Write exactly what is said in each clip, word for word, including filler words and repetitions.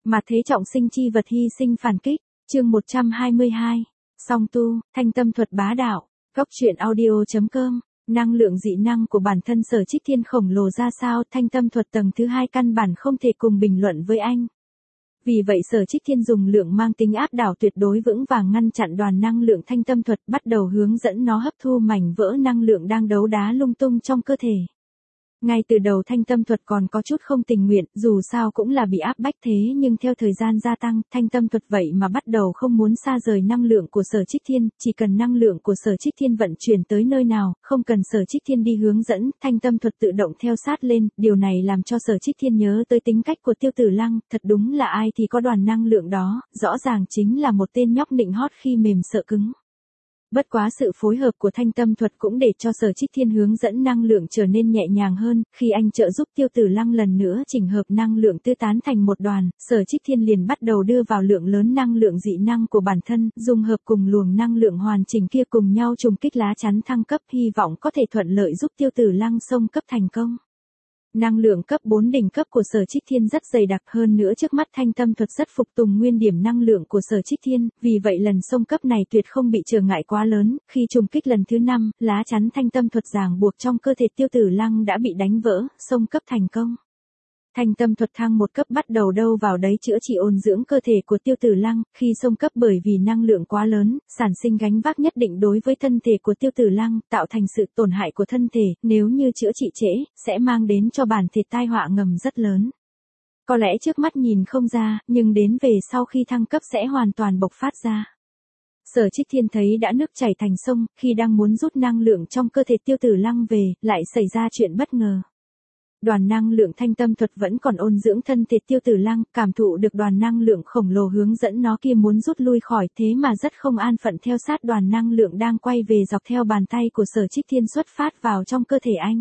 Mà thế trọng sinh chi vật hy sinh phản kích, chương một trăm hai mươi hai, song tu, thanh tâm thuật bá đạo, góc truyện audio.com, năng lượng dị năng của bản thân Sở Trích Thiên khổng lồ ra sao, thanh tâm thuật tầng thứ hai căn bản không thể cùng bình luận với anh. Vì vậy Sở Trích Thiên dùng lượng mang tính áp đảo tuyệt đối vững vàng ngăn chặn đoàn năng lượng thanh tâm thuật, bắt đầu hướng dẫn nó hấp thu mảnh vỡ năng lượng đang đấu đá lung tung trong cơ thể. Ngay từ đầu thanh tâm thuật còn có chút không tình nguyện, dù sao cũng là bị áp bách thế nhưng theo thời gian gia tăng, thanh tâm thuật vậy mà bắt đầu không muốn xa rời năng lượng của Sở Trích Thiên, chỉ cần năng lượng của Sở Trích Thiên vận chuyển tới nơi nào, không cần Sở Trích Thiên đi hướng dẫn, thanh tâm thuật tự động theo sát lên, điều này làm cho Sở Trích Thiên nhớ tới tính cách của Tiêu Tử Lăng, thật đúng là ai thì có đoàn năng lượng đó, rõ ràng chính là một tên nhóc nịnh hót khi mềm sợ cứng. Bất quá sự phối hợp của thanh tâm thuật cũng để cho Sở Trích Thiên hướng dẫn năng lượng trở nên nhẹ nhàng hơn, khi anh trợ giúp Tiêu Tử Lăng lần nữa chỉnh hợp năng lượng tứ tán thành một đoàn, Sở Trích Thiên liền bắt đầu đưa vào lượng lớn năng lượng dị năng của bản thân, dung hợp cùng luồng năng lượng hoàn chỉnh kia cùng nhau trùng kích lá chắn thăng cấp, hy vọng có thể thuận lợi giúp Tiêu Tử Lăng xông cấp thành công. Năng lượng cấp bốn đỉnh cấp của Sở Trích Thiên rất dày đặc, hơn nữa trước mắt thanh tâm thuật rất phục tùng nguyên điểm năng lượng của Sở Trích Thiên, vì vậy lần xông cấp này tuyệt không bị trở ngại quá lớn, khi trùng kích lần thứ năm, lá chắn thanh tâm thuật ràng buộc trong cơ thể Tiêu Tử Lăng đã bị đánh vỡ, xông cấp thành công. Thanh tâm thuật thăng một cấp bắt đầu đâu vào đấy chữa trị ôn dưỡng cơ thể của Tiêu Tử Lăng, khi xông cấp bởi vì năng lượng quá lớn, sản sinh gánh vác nhất định đối với thân thể của Tiêu Tử Lăng, tạo thành sự tổn hại của thân thể, nếu như chữa trị trễ, sẽ mang đến cho bản thể tai họa ngầm rất lớn. Có lẽ trước mắt nhìn không ra, nhưng đến về sau khi thăng cấp sẽ hoàn toàn bộc phát ra. Sở Trích Thiên thấy đã nước chảy thành sông, khi đang muốn rút năng lượng trong cơ thể Tiêu Tử Lăng về, lại xảy ra chuyện bất ngờ. Đoàn năng lượng thanh tâm thuật vẫn còn ôn dưỡng thân thể Tiêu Tử Lăng, cảm thụ được đoàn năng lượng khổng lồ hướng dẫn nó kia muốn rút lui khỏi, thế mà rất không an phận theo sát đoàn năng lượng đang quay về dọc theo bàn tay của Sở Trích Thiên xuất phát vào trong cơ thể anh.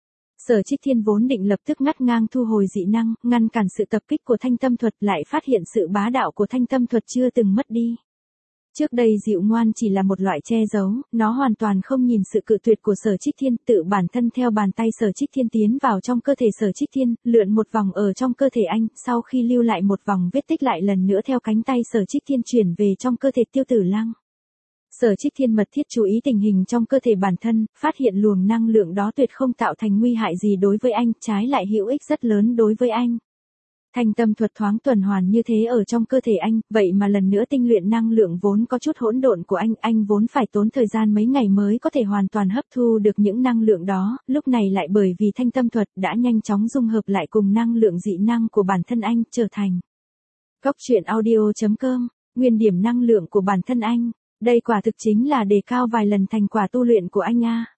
Sở Trích Thiên vốn định lập tức ngắt ngang thu hồi dị năng, ngăn cản sự tập kích của thanh tâm thuật, lại phát hiện sự bá đạo của thanh tâm thuật chưa từng mất đi. Trước đây dịu ngoan chỉ là một loại che giấu, nó hoàn toàn không nhìn sự cự tuyệt của Sở Trích Thiên, tự bản thân theo bàn tay Sở Trích Thiên tiến vào trong cơ thể Sở Trích Thiên, lượn một vòng ở trong cơ thể anh, sau khi lưu lại một vòng vết tích lại lần nữa theo cánh tay Sở Trích Thiên chuyển về trong cơ thể Tiêu Tử Lăng. Sở Trích Thiên mật thiết chú ý tình hình trong cơ thể bản thân, phát hiện luồng năng lượng đó tuyệt không tạo thành nguy hại gì đối với anh, trái lại hữu ích rất lớn đối với anh. Thanh tâm thuật thoáng tuần hoàn như thế ở trong cơ thể anh, vậy mà lần nữa tinh luyện năng lượng vốn có chút hỗn độn của anh, anh vốn phải tốn thời gian mấy ngày mới có thể hoàn toàn hấp thu được những năng lượng đó, lúc này lại bởi vì thanh tâm thuật đã nhanh chóng dung hợp lại cùng năng lượng dị năng của bản thân anh, trở thành góc truyện audio.com, nguyên điểm năng lượng của bản thân anh, đây quả thực chính là đề cao vài lần thành quả tu luyện của anh a.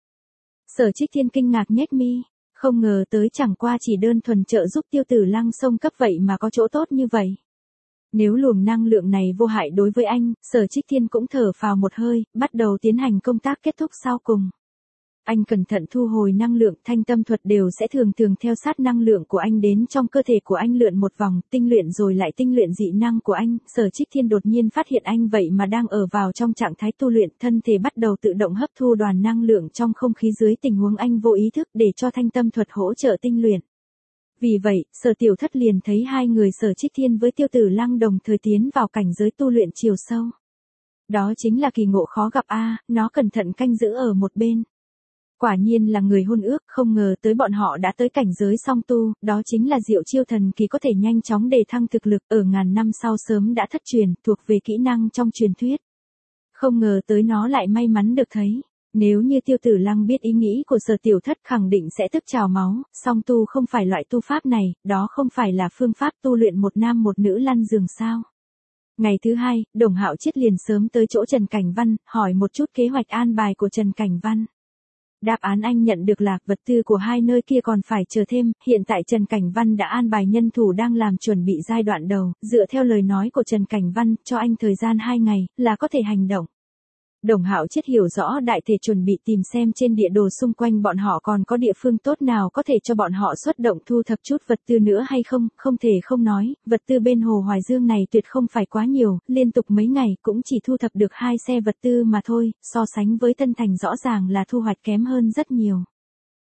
Sở Trích Thiên kinh ngạc nhếch mi. Không ngờ tới chẳng qua chỉ đơn thuần trợ giúp Tiêu Tử Lăng xông cấp vậy mà có chỗ tốt như vậy. Nếu luồng năng lượng này vô hại đối với anh, Sở Trích Thiên cũng thở phào một hơi, bắt đầu tiến hành công tác kết thúc sau cùng. Anh cẩn thận thu hồi năng lượng, thanh tâm thuật đều sẽ thường thường theo sát năng lượng của anh đến trong cơ thể của anh lượn một vòng, tinh luyện rồi lại tinh luyện dị năng của anh. Sở Trích Thiên đột nhiên phát hiện anh vậy mà đang ở vào trong trạng thái tu luyện, thân thể bắt đầu tự động hấp thu đoàn năng lượng trong không khí dưới tình huống anh vô ý thức để cho thanh tâm thuật hỗ trợ tinh luyện. Vì vậy, Sở Tiểu Thất liền thấy hai người Sở Trích Thiên với Tiêu Tử Lăng đồng thời tiến vào cảnh giới tu luyện chiều sâu. Đó chính là kỳ ngộ khó gặp a, nó cẩn thận canh giữ ở một bên. Quả nhiên là người hôn ước, không ngờ tới bọn họ đã tới cảnh giới song tu, đó chính là diệu chiêu thần kỳ có thể nhanh chóng đề thăng thực lực, ở ngàn năm sau sớm đã thất truyền, thuộc về kỹ năng trong truyền thuyết. Không ngờ tới nó lại may mắn được thấy. Nếu như Tiêu Tử Lăng biết ý nghĩ của Sở Tiểu Thất khẳng định sẽ tức trào máu, song tu không phải loại tu pháp này, đó không phải là phương pháp tu luyện một nam một nữ lăn giường sao. Ngày thứ hai, Đồng Hạo Chiết liền sớm tới chỗ Trần Cảnh Văn, hỏi một chút kế hoạch an bài của Trần Cảnh Văn. Đáp án anh nhận được là vật tư của hai nơi kia còn phải chờ thêm, hiện tại Trần Cảnh Văn đã an bài nhân thủ đang làm chuẩn bị giai đoạn đầu, dựa theo lời nói của Trần Cảnh Văn, cho anh thời gian hai ngày, là có thể hành động. Đồng Hạo Chiết hiểu rõ đại thể chuẩn bị tìm xem trên địa đồ xung quanh bọn họ còn có địa phương tốt nào có thể cho bọn họ xuất động thu thập chút vật tư nữa hay không, không thể không nói, vật tư bên Hồ Hoài Dương này tuyệt không phải quá nhiều, liên tục mấy ngày cũng chỉ thu thập được hai xe vật tư mà thôi, so sánh với Tân Thành rõ ràng là thu hoạch kém hơn rất nhiều.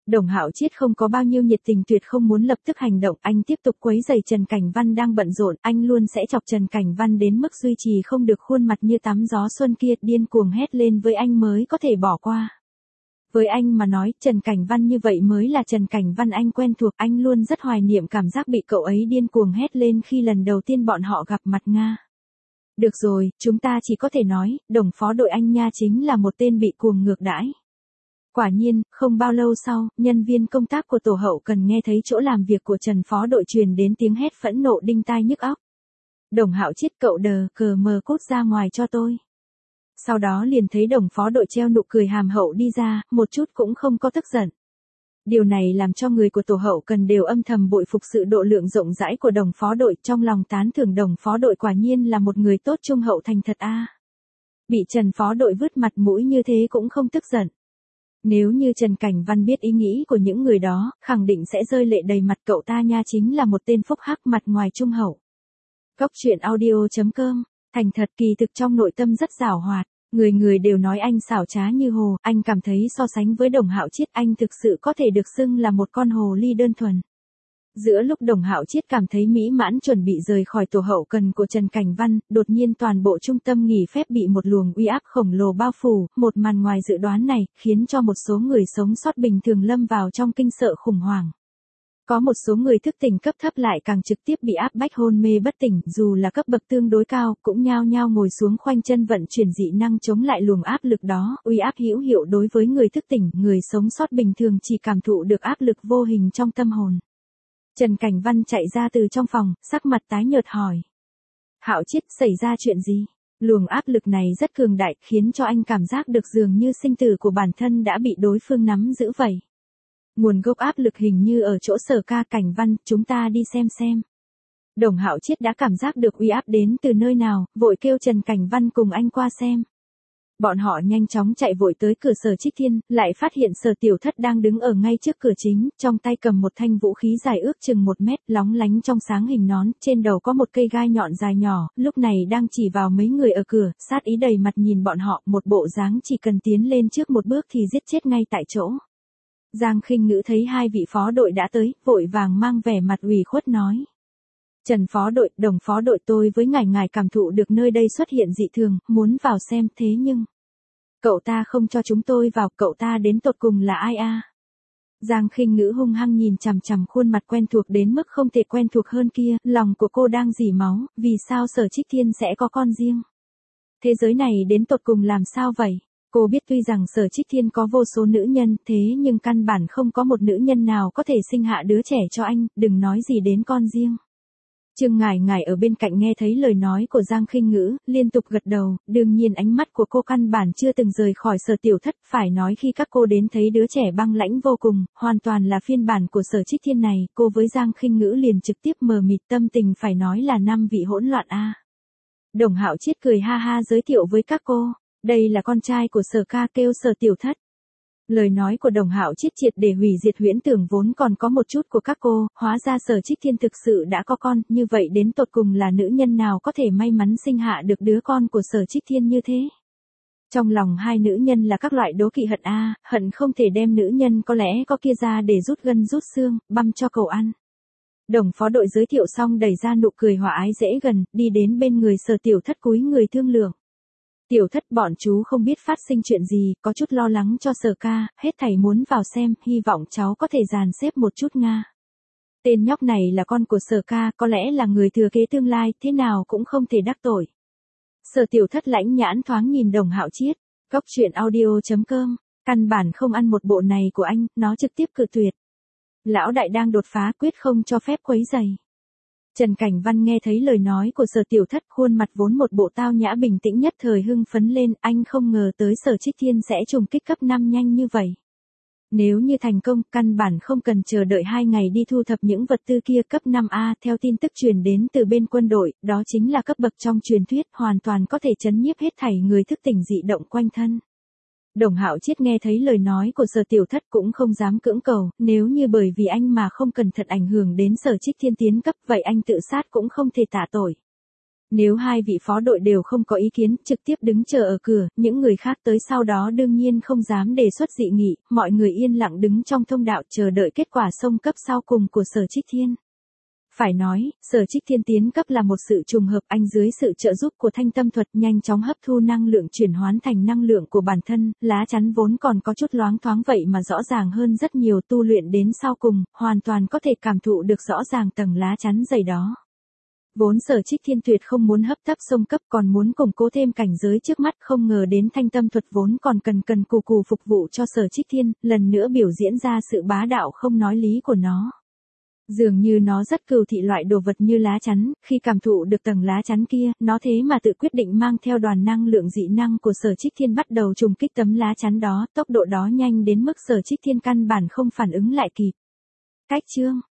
Đồng Hạo Chiết không có bao nhiêu nhiệt tình, tuyệt không muốn lập tức hành động, anh tiếp tục quấy rầy Trần Cảnh Văn đang bận rộn, anh luôn sẽ chọc Trần Cảnh Văn đến mức duy trì không được khuôn mặt như tắm gió xuân kia, điên cuồng hét lên với anh mới có thể bỏ qua. Với anh mà nói, Trần Cảnh Văn như vậy mới là Trần Cảnh Văn anh quen thuộc, anh luôn rất hoài niệm cảm giác bị cậu ấy điên cuồng hét lên khi lần đầu tiên bọn họ gặp mặt Nga. Được rồi, chúng ta chỉ có thể nói, Đồng phó đội anh nha chính là một tên bị cuồng ngược đãi. Quả nhiên, không bao lâu sau, nhân viên công tác của tổ hậu cần nghe thấy chỗ làm việc của Trần phó đội truyền đến tiếng hét phẫn nộ đinh tai nhức óc. Đồng Hạo Chiết, cậu đờ cờ mờ cút ra ngoài cho tôi. Sau đó liền thấy Đồng phó đội treo nụ cười hàm hậu đi ra, một chút cũng không có tức giận. Điều này làm cho người của tổ hậu cần đều âm thầm bội phục sự độ lượng rộng rãi của Đồng phó đội, trong lòng tán thưởng Đồng phó đội quả nhiên là một người tốt, trung hậu thành thật a. Bị Trần phó đội vứt mặt mũi như thế cũng không tức giận. Nếu như Trần Cảnh Văn biết ý nghĩ của những người đó, khẳng định sẽ rơi lệ đầy mặt, cậu ta nha chính là một tên phúc hắc mặt ngoài trung hậu. Góc truyện audio chấm com, thành thật kỳ thực trong nội tâm rất giảo hoạt, người người đều nói anh xảo trá như hồ, anh cảm thấy so sánh với Đồng Hạo Chiết anh thực sự có thể được xưng là một con hồ ly đơn thuần. Giữa lúc Đồng Hạo Chiết cảm thấy mỹ mãn chuẩn bị rời khỏi tổ hậu cần của Trần Cảnh Văn, đột nhiên toàn bộ trung tâm nghỉ phép bị một luồng uy áp khổng lồ bao phủ, một màn ngoài dự đoán này, khiến cho một số người sống sót bình thường lâm vào trong kinh sợ khủng hoảng. Có một số người thức tỉnh cấp thấp lại càng trực tiếp bị áp bách hôn mê bất tỉnh, dù là cấp bậc tương đối cao, cũng nhao nhao ngồi xuống khoanh chân vận chuyển dị năng chống lại luồng áp lực đó, uy áp hữu hiệu đối với người thức tỉnh, người sống sót bình thường chỉ cảm thụ được áp lực vô hình trong tâm hồn. Trần Cảnh Văn chạy ra từ trong phòng, sắc mặt tái nhợt hỏi. Hạo Chiết, xảy ra chuyện gì? Luồng áp lực này rất cường đại, khiến cho anh cảm giác được dường như sinh tử của bản thân đã bị đối phương nắm giữ vậy. Nguồn gốc áp lực hình như ở chỗ Sở Ca. Cảnh Văn, chúng ta đi xem xem. Đồng Hạo Chiết đã cảm giác được uy áp đến từ nơi nào, vội kêu Trần Cảnh Văn cùng anh qua xem. Bọn họ nhanh chóng chạy vội tới cửa Sở Trích Thiên, lại phát hiện Sở Tiểu Thất đang đứng ở ngay trước cửa chính, trong tay cầm một thanh vũ khí dài ước chừng một mét, lóng lánh trong sáng hình nón, trên đầu có một cây gai nhọn dài nhỏ, lúc này đang chỉ vào mấy người ở cửa, sát ý đầy mặt nhìn bọn họ, một bộ dáng chỉ cần tiến lên trước một bước thì giết chết ngay tại chỗ. Giang Khinh Ngữ thấy hai vị phó đội đã tới, vội vàng mang vẻ mặt ủy khuất nói. Trần phó đội, Đồng phó đội, tôi với ngài ngài cảm thụ được nơi đây xuất hiện dị thường, muốn vào xem, thế nhưng cậu ta không cho chúng tôi vào, cậu ta đến tột cùng là ai a? Giang Khinh Ngữ hung hăng nhìn chằm chằm khuôn mặt quen thuộc đến mức không thể quen thuộc hơn kia, lòng của cô đang rỉ máu, vì sao Sở Trích Thiên sẽ có con riêng? Thế giới này đến tột cùng làm sao vậy? Cô biết tuy rằng Sở Trích Thiên có vô số nữ nhân, thế nhưng căn bản không có một nữ nhân nào có thể sinh hạ đứa trẻ cho anh, đừng nói gì đến con riêng. Trương Ngải Ngải ở bên cạnh nghe thấy lời nói của Giang Khinh Ngữ, liên tục gật đầu, đương nhiên ánh mắt của cô căn bản chưa từng rời khỏi Sở Tiểu Thất, phải nói khi các cô đến thấy đứa trẻ băng lãnh vô cùng, hoàn toàn là phiên bản của Sở Trích Thiên này, cô với Giang Khinh Ngữ liền trực tiếp mờ mịt, tâm tình phải nói là năm vị hỗn loạn a. Đồng Hạo Chiết cười ha ha giới thiệu với các cô, đây là con trai của Sở Ca, kêu Sở Tiểu Thất. Lời nói của Đồng Hạo Chiết triệt để hủy diệt huyễn tưởng vốn còn có một chút của các cô, hóa ra Sở Trích Thiên thực sự đã có con, như vậy đến tột cùng là nữ nhân nào có thể may mắn sinh hạ được đứa con của Sở Trích Thiên như thế. Trong lòng hai nữ nhân là các loại đố kỵ hận a, hận không thể đem nữ nhân có lẽ có kia ra để rút gân rút xương, băm cho cậu ăn. Đồng phó đội giới thiệu xong đẩy ra nụ cười hòa ái dễ gần, đi đến bên người Sở Tiểu Thất cúi người thương lượng. Tiểu Thất, bọn chú không biết phát sinh chuyện gì, có chút lo lắng cho Sở Ca, hết thảy muốn vào xem, hy vọng cháu có thể dàn xếp một chút Nga. Tên nhóc này là con của Sở Ca, có lẽ là người thừa kế tương lai, thế nào cũng không thể đắc tội. Sở Tiểu Thất lãnh nhãn thoáng nhìn Đồng Hạo Chiết, góc truyện audio chấm com, căn bản không ăn một bộ này của anh, nó trực tiếp cự tuyệt. Lão đại đang đột phá, quyết không cho phép quấy rầy. Trần Cảnh Văn nghe thấy lời nói của Sở Tiểu Thất, khuôn mặt vốn một bộ tao nhã bình tĩnh nhất thời hưng phấn lên, anh không ngờ tới Sở Trích Thiên sẽ trùng kích cấp năm nhanh như vậy. Nếu như thành công, căn bản không cần chờ đợi hai ngày đi thu thập những vật tư kia. Cấp năm A, theo tin tức truyền đến từ bên quân đội, đó chính là cấp bậc trong truyền thuyết, hoàn toàn có thể chấn nhiếp hết thảy người thức tỉnh dị động quanh thân. Đồng Hạo Chiết nghe thấy lời nói của Sở Tiểu Thất cũng không dám cưỡng cầu, nếu như bởi vì anh mà không cẩn thận ảnh hưởng đến Sở Trích Thiên tiến cấp, vậy anh tự sát cũng không thể tạ tội. Nếu hai vị phó đội đều không có ý kiến, trực tiếp đứng chờ ở cửa, những người khác tới sau đó đương nhiên không dám đề xuất dị nghị, mọi người yên lặng đứng trong thông đạo chờ đợi kết quả xông cấp sau cùng của Sở Trích Thiên. Phải nói, Sở Trích Thiên tiến cấp là một sự trùng hợp, anh dưới sự trợ giúp của thanh tâm thuật nhanh chóng hấp thu năng lượng chuyển hóa thành năng lượng của bản thân, lá chắn vốn còn có chút loáng thoáng vậy mà rõ ràng hơn rất nhiều, tu luyện đến sau cùng, hoàn toàn có thể cảm thụ được rõ ràng tầng lá chắn dày đó. Vốn Sở Trích Thiên tuyệt không muốn hấp tấp xông cấp, còn muốn củng cố thêm cảnh giới trước mắt, không ngờ đến thanh tâm thuật vốn còn cần cần cù cù phục vụ cho Sở Trích Thiên, lần nữa biểu diễn ra sự bá đạo không nói lý của nó. Dường như nó rất cừu thị loại đồ vật như lá chắn, khi cảm thụ được tầng lá chắn kia, nó thế mà tự quyết định mang theo đoàn năng lượng dị năng của Sở Trích Thiên bắt đầu trùng kích tấm lá chắn đó, tốc độ đó nhanh đến mức Sở Trích Thiên căn bản không phản ứng lại kịp. Cách chương